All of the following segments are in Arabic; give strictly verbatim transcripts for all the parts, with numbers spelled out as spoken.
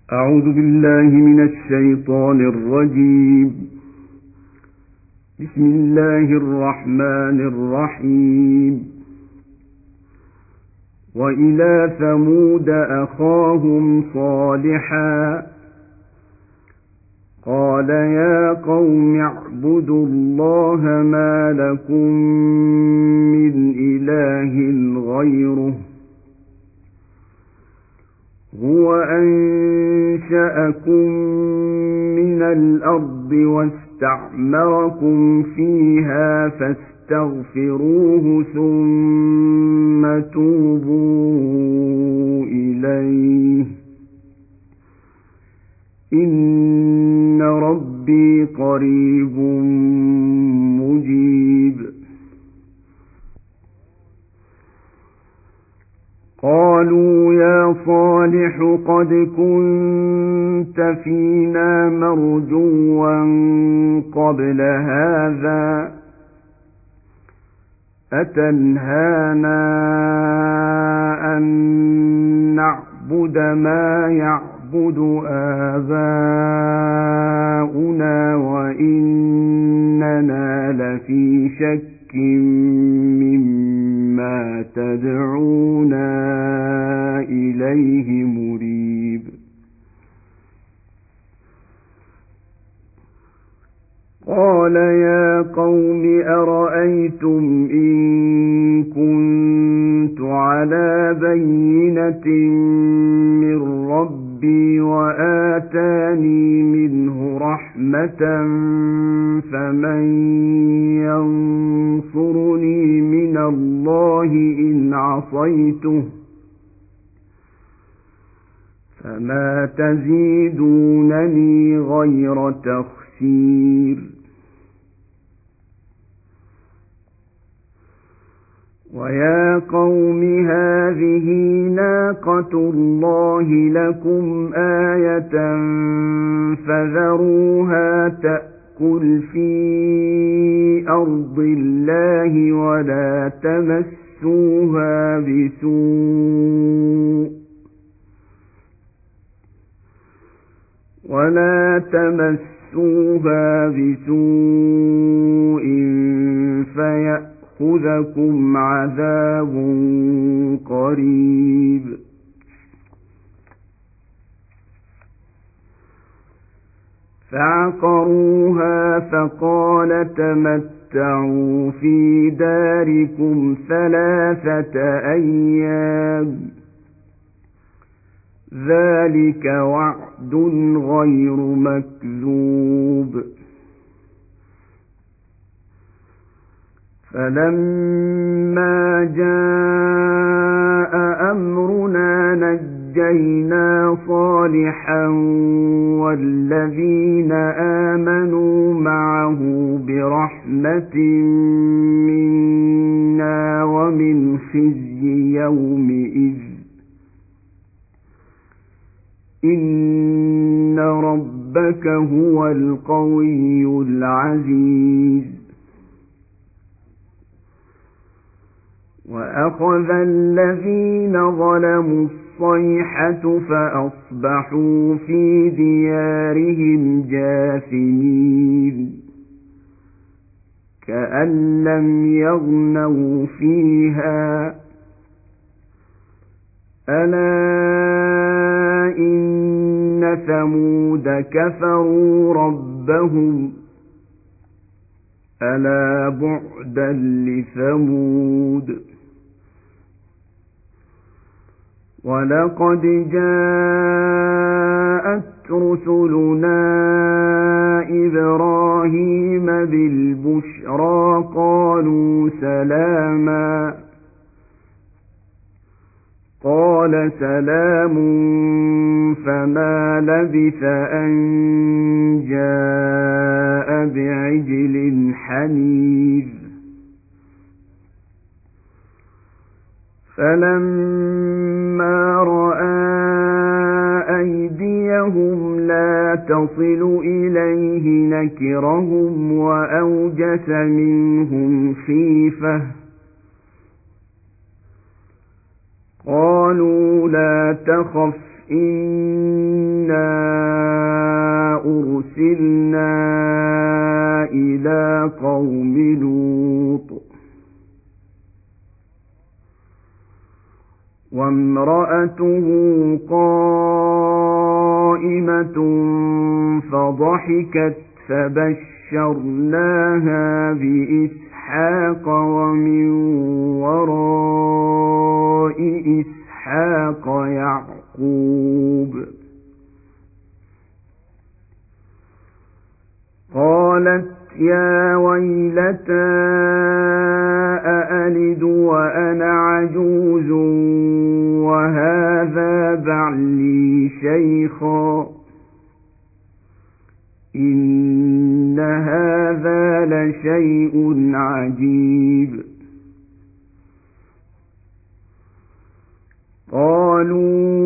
أعوذ بالله من الشيطان الرجيم. بسم الله الرحمن الرحيم. وإلى ثمود أخاهم صالحا قال يا قوم اعبدوا الله ما لكم من إله غيره هو أنشأكم من الأرض واستعمركم فيها فاستغفروه ثم توبوا إليه إن ربي قريب مجيب. قالوا يا صالح قد كنت فينا مرجوا قبل هذا أتنهانا أن نعبد ما يعبد آباؤنا وإننا لفي شك مما تدعونا إليه مريب. قال يا قوم أرأيتم إن كنت على بينة من ربي وآتاني منه رحمة فمن ينصرني من الله إن عصيته فما تزيدونني غير تخسير. ويا قوم هذه ناقة الله لكم آية فذروها تأكل في أرض الله ولا تمسوها بسوء ولا تمسوها بسوء فيأخذكم عذاب قريب. فعقروها فقال تمتعوا في داركم ثلاثة أيام ذلك وعد غير مكذوب. فلما جاء أمرنا نجينا صالحا والذين آمنوا معه برحمة منا ومن خزي يومئذ إن ربك هو القوي العزيز. وأخذ الذين ظلموا الصيحة فأصبحوا في ديارهم جاثمين كأن لم يغنوا فيها ألا إن ثمود كفروا ربهم ألا بعدا لثمود. ولقد جاءت رسلنا إبراهيم بالبشرى قالوا سلاما قال سلام فما لبث أن جاء بعجل حنيذ. فلما رأى أيديهم لا تصل إليه نكرهم وأوجس منهم خيفة قالوا لا تخف إنا أرسلنا إلى قوم لوط وامرأته قائمة فضحكت فبشرناها بإسحاق ومن وراء إسحاق يعقوب قالت يا ويلتى أألد وأنا عجوز وهذا بعلي شيخا إن هذا لشيء عجيب قالوا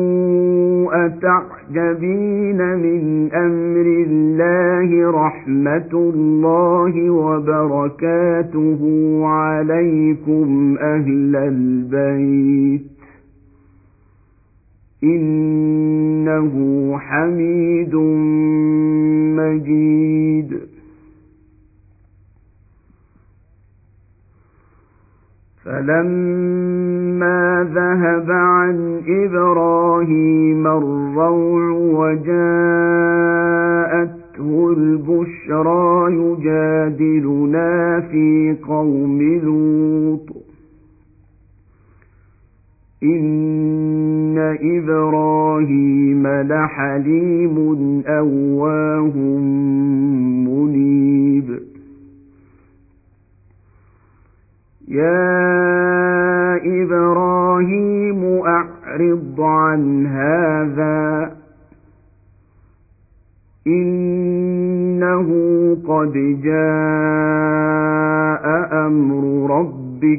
أتعجبين من أمر الله رحمة الله وبركاته عليكم أهل البيت إنه حميد مجيد فلما ذهب عن إبراهيم الروع وجاءته البشرى يجادلنا في قوم لوط إن إبراهيم لحليم أواه منيب يا إبراهيم أعرض عن هذا إنه قد جاء أمر ربك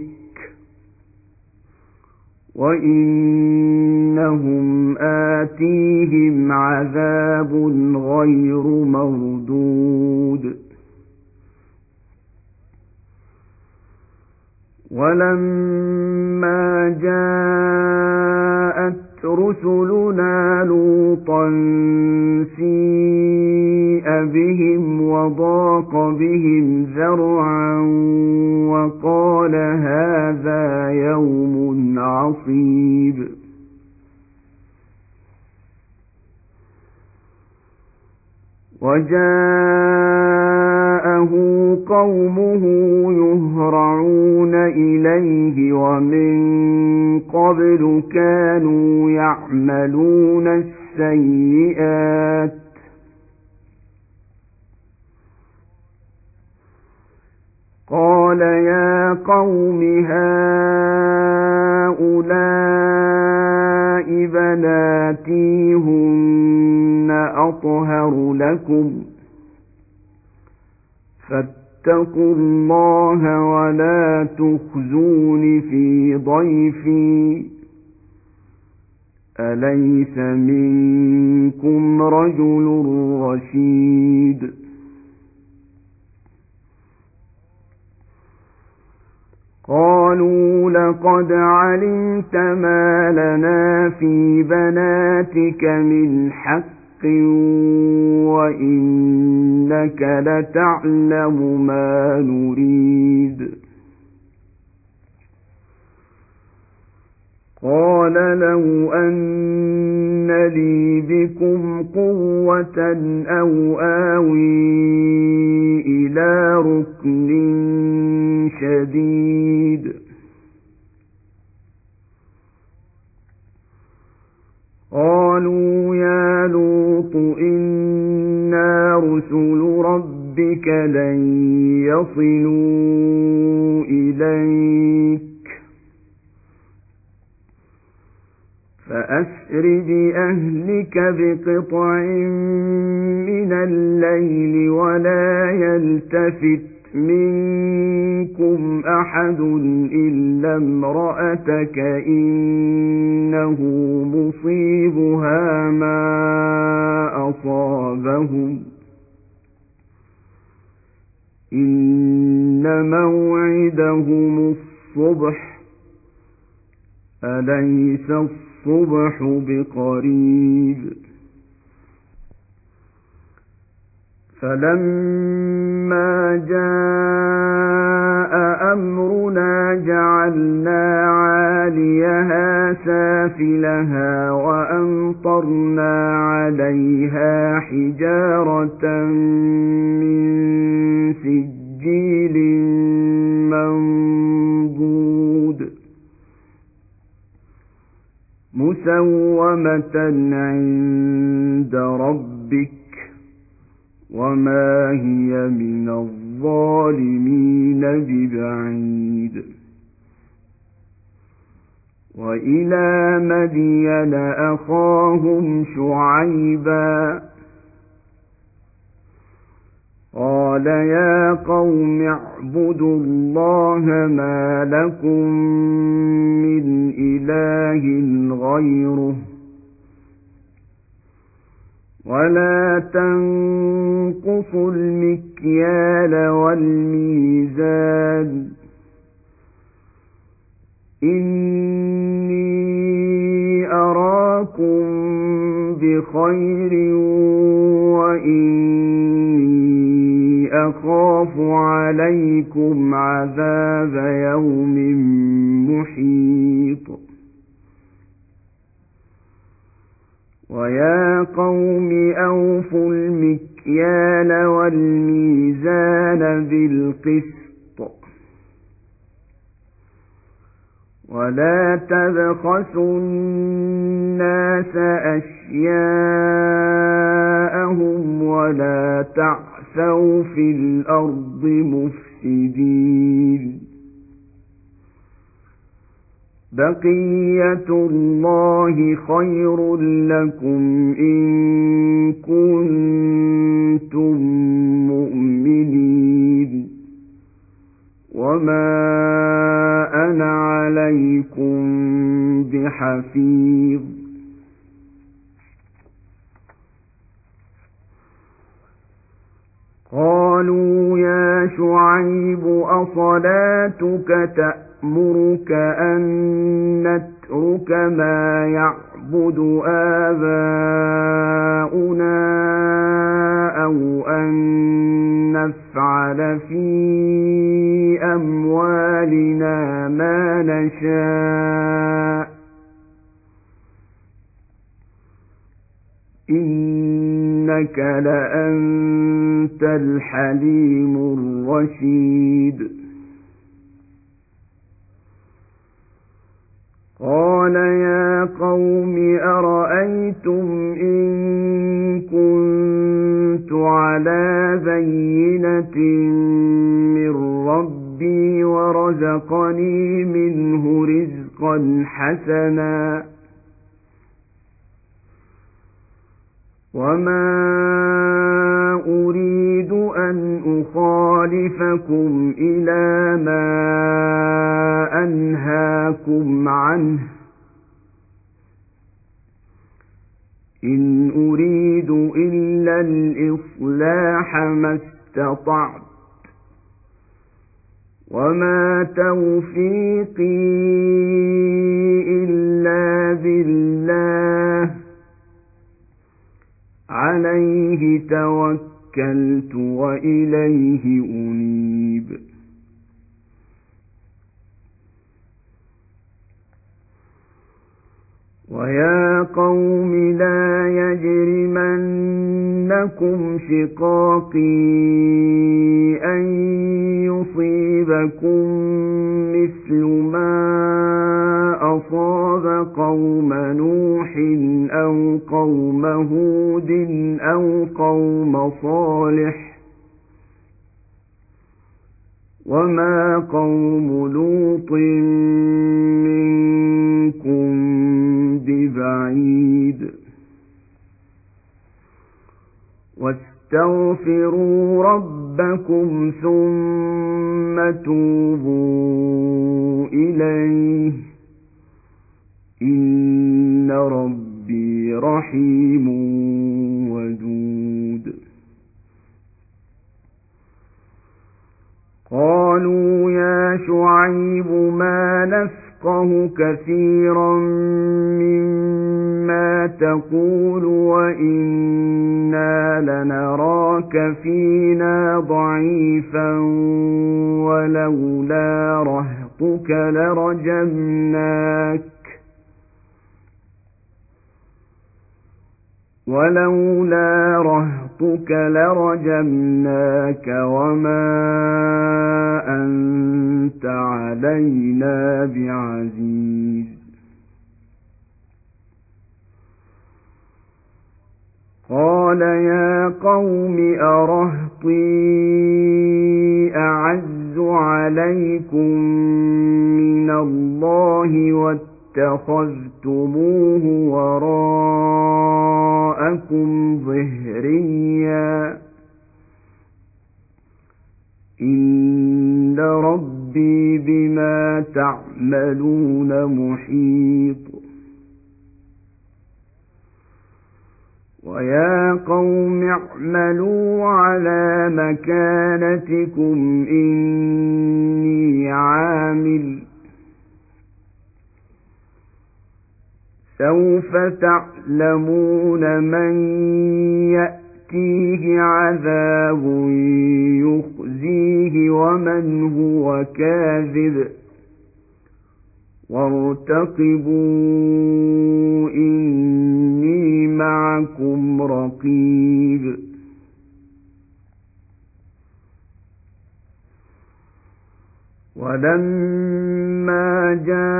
وإنهم آتيهم عذاب غير مردود ولما جاءت رسلنا لوطا سيء بهم وضاق بهم ذرعا وقال هذا يوم عصيب وجاءه قومه يهرعون إليه ومن قبل كانوا يعملون السيئات قال يا قوم هؤلاء بناتي هن أطهر لكم فاتقوا الله ولا تخزون في ضيفي أليس منكم رجل رشيد قالوا لقد علمت ما لنا في بناتك من حق وإنك لتعلم ما نريد قال لو أن لي بكم قوة أو آوي إلى ركن شديد قالوا يا لوط إنا رسل ربك لن يصلوا إليك فأسر بأهلك بقطع من الليل ولا يلتفت منكم أحد إلا امرأتك إنه مصيبها ما أصابهم إن موعدهم الصبح أليس الصبح بقريب فلما جاء أمرنا جعلنا عاليها سافلها وأمطرنا عليها حجارة من سجيل منضود مسومة عند ربك وما هي من الظالمين ببعيد وإلى مدين أخاهم شعيبا قال يا قوم اعبدوا الله ما لكم من إله غيره ولا تنقصوا المكيال والميزان إني أراكم بخير وإني أخاف عليكم عذاب يوم محيط ويا قوم أوفوا المكيال والميزان بالقسط ولا تبخسوا الناس أشياءهم ولا تعثوا في الأرض مفسدين بقية الله خير لكم إن كنتم مؤمنين وما أنا عليكم بحفيظ قالوا يا شعيب أصلاتك تأمرك أن نترك ما يعبد آباؤنا أو أن نفعل في أموالنا ما نشاء إنك لأنت الحليم الرشيد قال يا قوم أرأيتم إن كنت على بينة من ربي ورزقني منه رزقا حسنا وما أريد أن أخالفكم إلى ما أنهاكم عنه إن أريد إلا الإصلاح ما استطعت وما توفيقي إلا بالله عليه توكلت وإليه أنيب ويا قوم لا يجرمنكم شقاقي أن يصيبكم مثل ما أصاب قوم نوح أو قوم هود أو قوم صالح وما قوم لوط منكم ببعيد واستغفروا ربكم ثم توبوا إليه إن ربي رحيم ودود قالوا يا شعيب ما نفقه نفقه كثيرا مما تقول وإنا لنراك فينا ضعيفا ولولا رهطك لرجمناك ولولا رهطك لرجمناك وما أنت علينا بعزيز قال يا قوم أرهطي أعز عليكم من الله واتخذتموه وراءكم ظهريا إن ربي بما تعملون محيط ويا قوم اعملوا على مكانتكم إني عامل سوف تعلمون من يأتيه عذاب يخزيه ومن هو كاذب وارتقبوا إني معكم رقيب ولما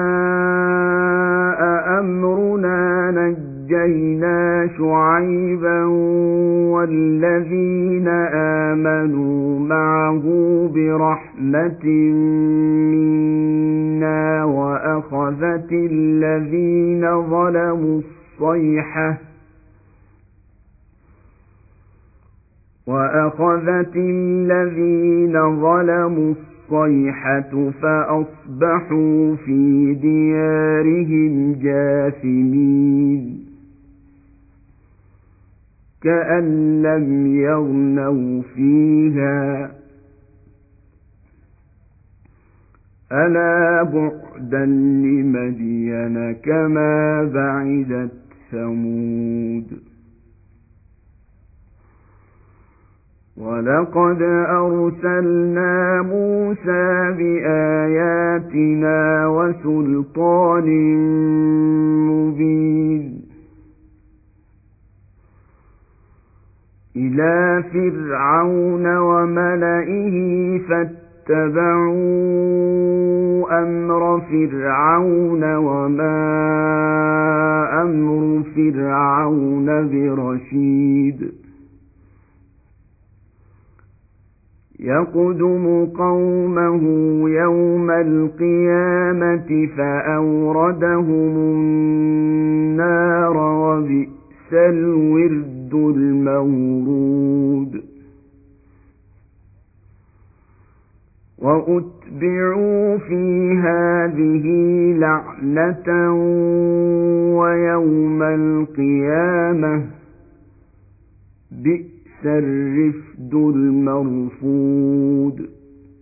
جاء أمرنا نجينا شعيبا والذين آمنوا معه برحمة منا وأخذت الذين ظلموا الصيحة وأخذت الذين ظلموا الصيحة فأصبحوا في ديارهم جاثمين كأن لم يغنوا فيها ألا بعدا لمدين كما بعدت ثمود ولقد أرسلنا موسى بآياتنا وسلطان مبين إلى فرعون وملئه فاتبعوا أمر فرعون وما أمر فرعون برشيد يقدم قومه يوم القيامة فأوردهم النار وبئس الورد المورود وأتبعوا في هذه لعنة ويوم القيامة بئس الرفد المرفود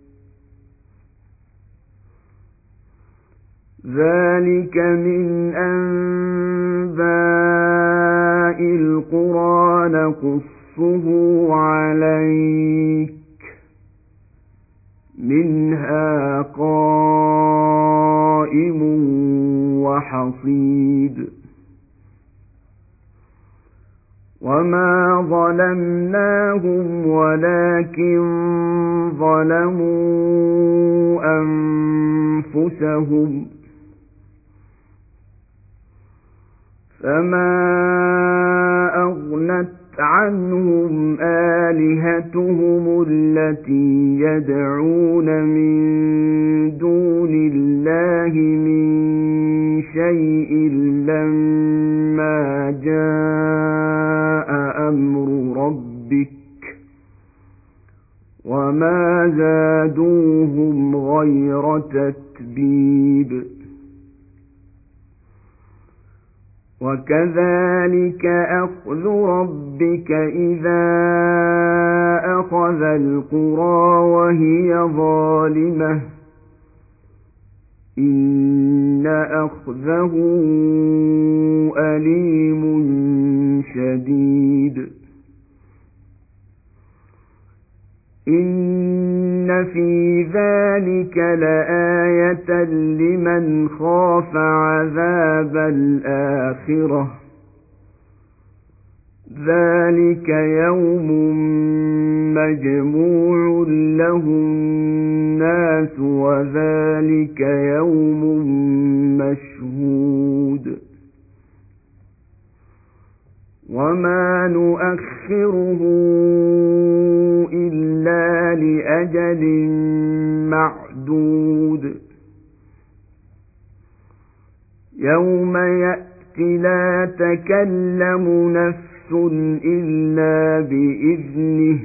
ذلك من أنباء القرى نقصه عليك منها قائم وحصيد وما ظلمناهم ولكن ظلموا أنفسهم فما أغنت عنهم آلهتهم التي يدعون من دون الله من شيء لما جاء أمر ربك وما زادوهم غير تتبيب وكذلك أخذ ربك إذا أخذ القرى وهي ظالمة إن أخذه أليم شديد إن في ذلك لآية لمن خاف عذاب الآخرة ذلك يوم مجموع له الناس وذلك يوم مشهود وما نؤخره إلا لأجل معدود يوم يأتي لا تكلم نفس إلا بإذنه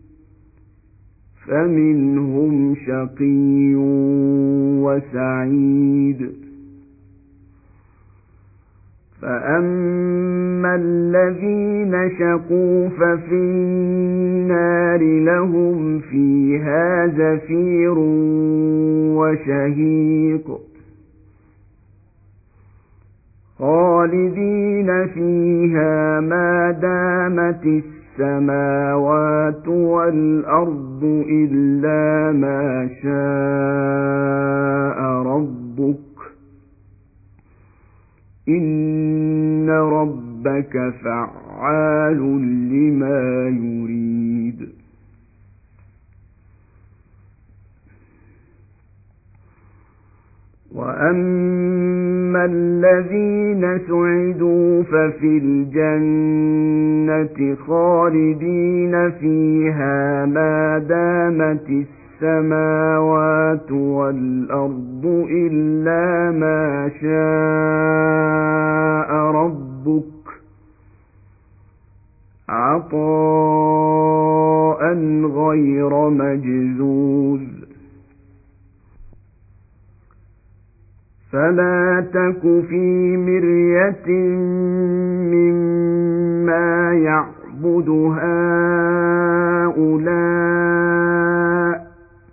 فمنهم شقي وسعيد فأما الذين شقوا ففي النار لهم فيها زفير وشهيق خالدين فيها ما دامت السماوات والأرض إلا ما شاء ربك إن ربك فعال لما يريد وأما الذين سعدوا ففي الجنة خالدين فيها ما دامت السماوات والأرض إلا ما شاء ربك عطاء غير مجذوذ فلا تك في مرية مما يعبد هؤلاء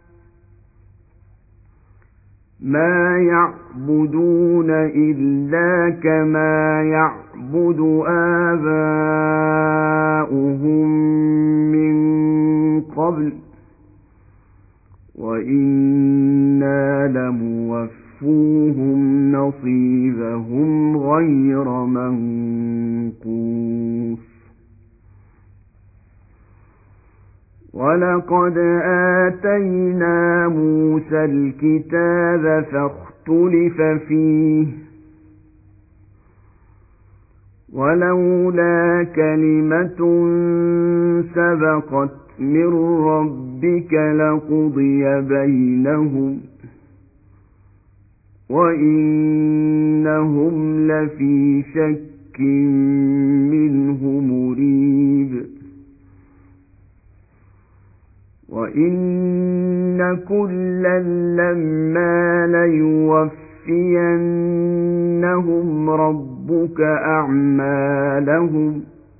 ما يعبدون إلا كما يعبد آباؤهم من قبل وإنا لموفوهم نصيبهم غير منقوص ولقد آتينا موسى الكتاب فاختلف فيه ولولا كلمة سبقت من ربك لقضي بينهم وإنهم لفي شك منه مريب وإن كلا لما ليوفينهم ربك أعمالهم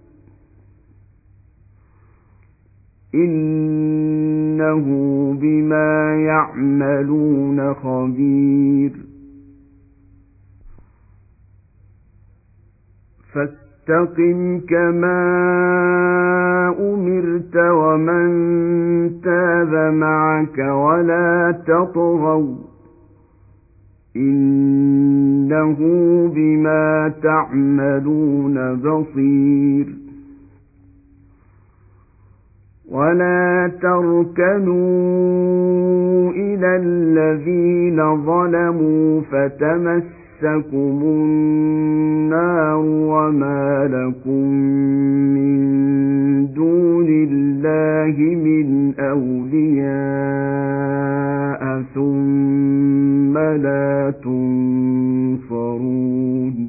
إنه بما يعملون خبير فاستقم كما أمرت ومن تاب معك ولا تطغوا إنه بما تعملون بصير ولا تركنوا إلى الذين ظلموا فتمسكم النار وما لكم من دون الله من أولياء ثم لا تنصرون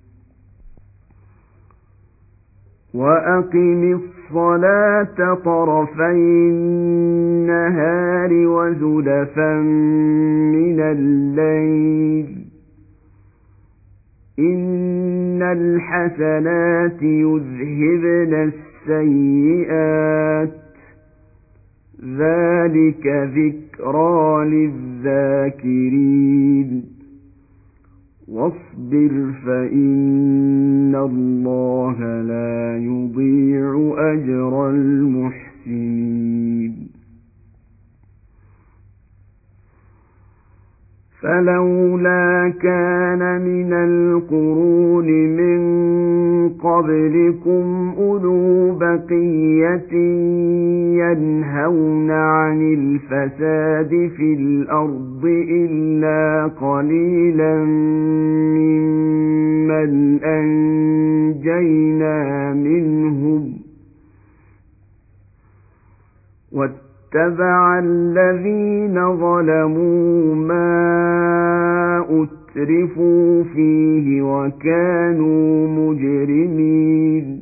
وأقم الصلاة طرفي النهار وزلفا من الليل إن الحسنات يذهبن السيئات ذلك ذكرى للذاكرين واصبر فإن الله لا يضيع أجر المحسنين فلولا كان من القرون من قبلكم أولو بقية ينهون عن الفساد في الأرض إلا قليلا ممن أنجينا منهم واتبع الذين ظلموا ما أترفوا فيه وكانوا مجرمين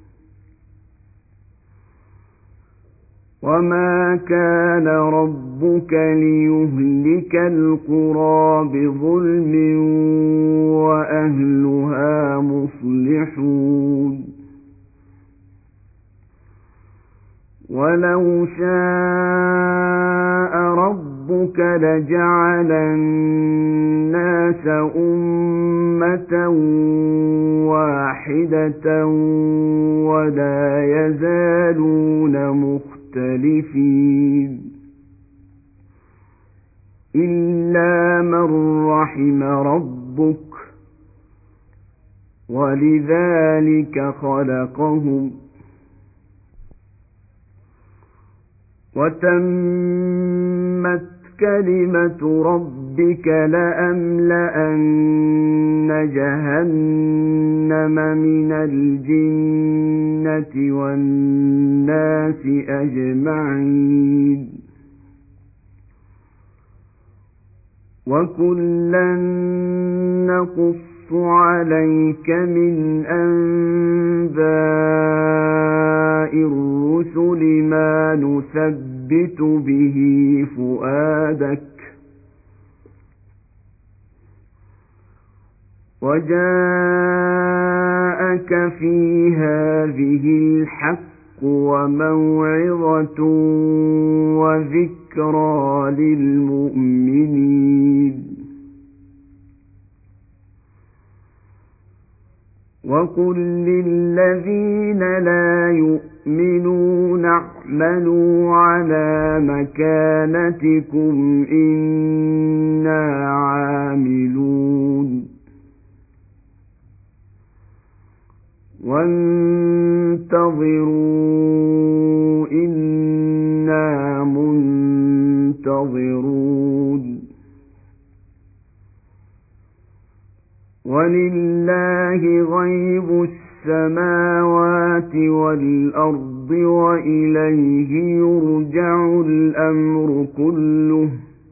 وما كان ربك ليهلك القرى بظلم وأهلها مصلحون ولو شاء ربك لجعل الناس أمة واحدة ولا يزالون مختلفين إلا من رحم ربك ولذلك خلقهم وتمت كلمة ربك لأملأن جهنم من الجنة والناس أجمعين وكلا نقص عليك من أنباء الرسل ما نثبت به فؤادك وجاءك في هذه الحق وموعظة وذكرى للمؤمنين وقل للذين لا يؤمنون اعملوا على مكانتكم إنا عاملون وانتظروا إنا منتظرون ولله غيب السماوات والأرض وإليه يرجع الأمر كله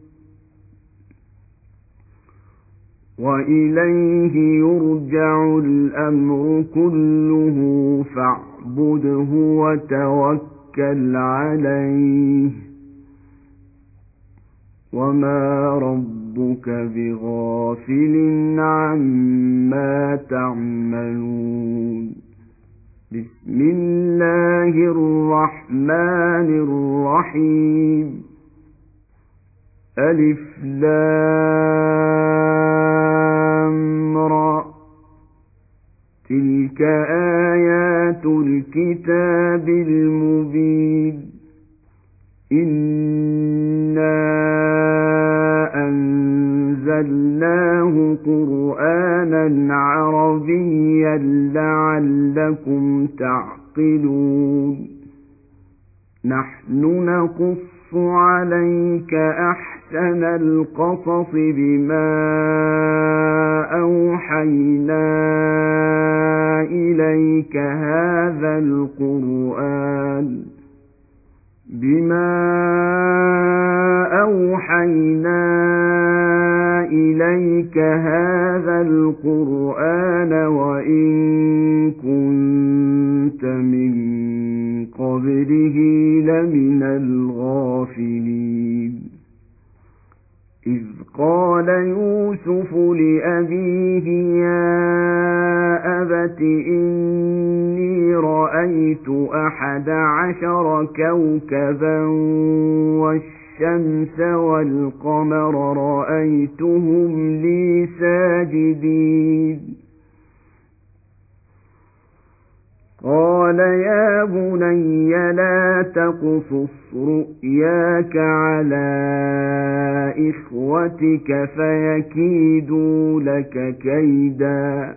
وإليه يرجع الأمر كله فاعبده وتوكل عليه وما ربك بغافل عما تعملون بسم الله الرحمن الرحيم ألف لام را تلك آيات الكتاب المبين إنا أنزلناه قرآنا عربيا لعلكم تعقلون نحن نقص عليك أحسن القصص بما أوحينا إليك هذا القرآن بما أوحينا إليك هذا القرآن وإن كنت من قبله لمن الغافلين إذ قال يوسف لأبيه يا أبت إني رأيت أحد عشر كوكبا والشمس الشمس والقمر رأيتهم لي ساجدين قال يا بني لا تقصص رؤياك على إخوتك فيكيدوا لك كيدا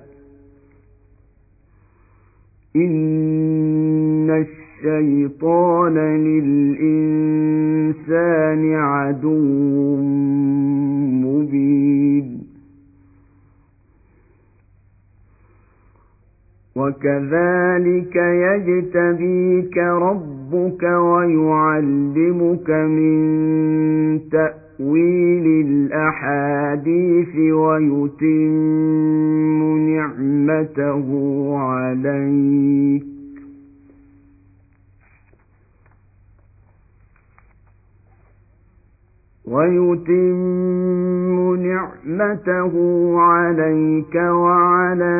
إن الشيطان للإنسان عدو مبين وكذلك يجتبيك ربك ويعلمك من تأويل الأحاديث ويتم نعمته عليك ويتم نعمته عليك وعلى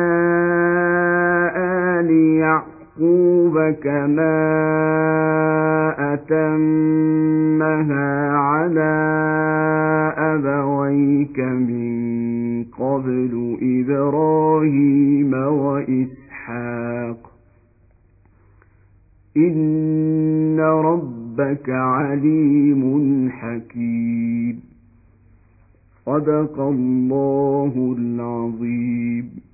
آل يعقوب كما أتمها على أبويك من قبل إبراهيم وإسحاق إن ربك عليم حكيم صدق الله العظيم.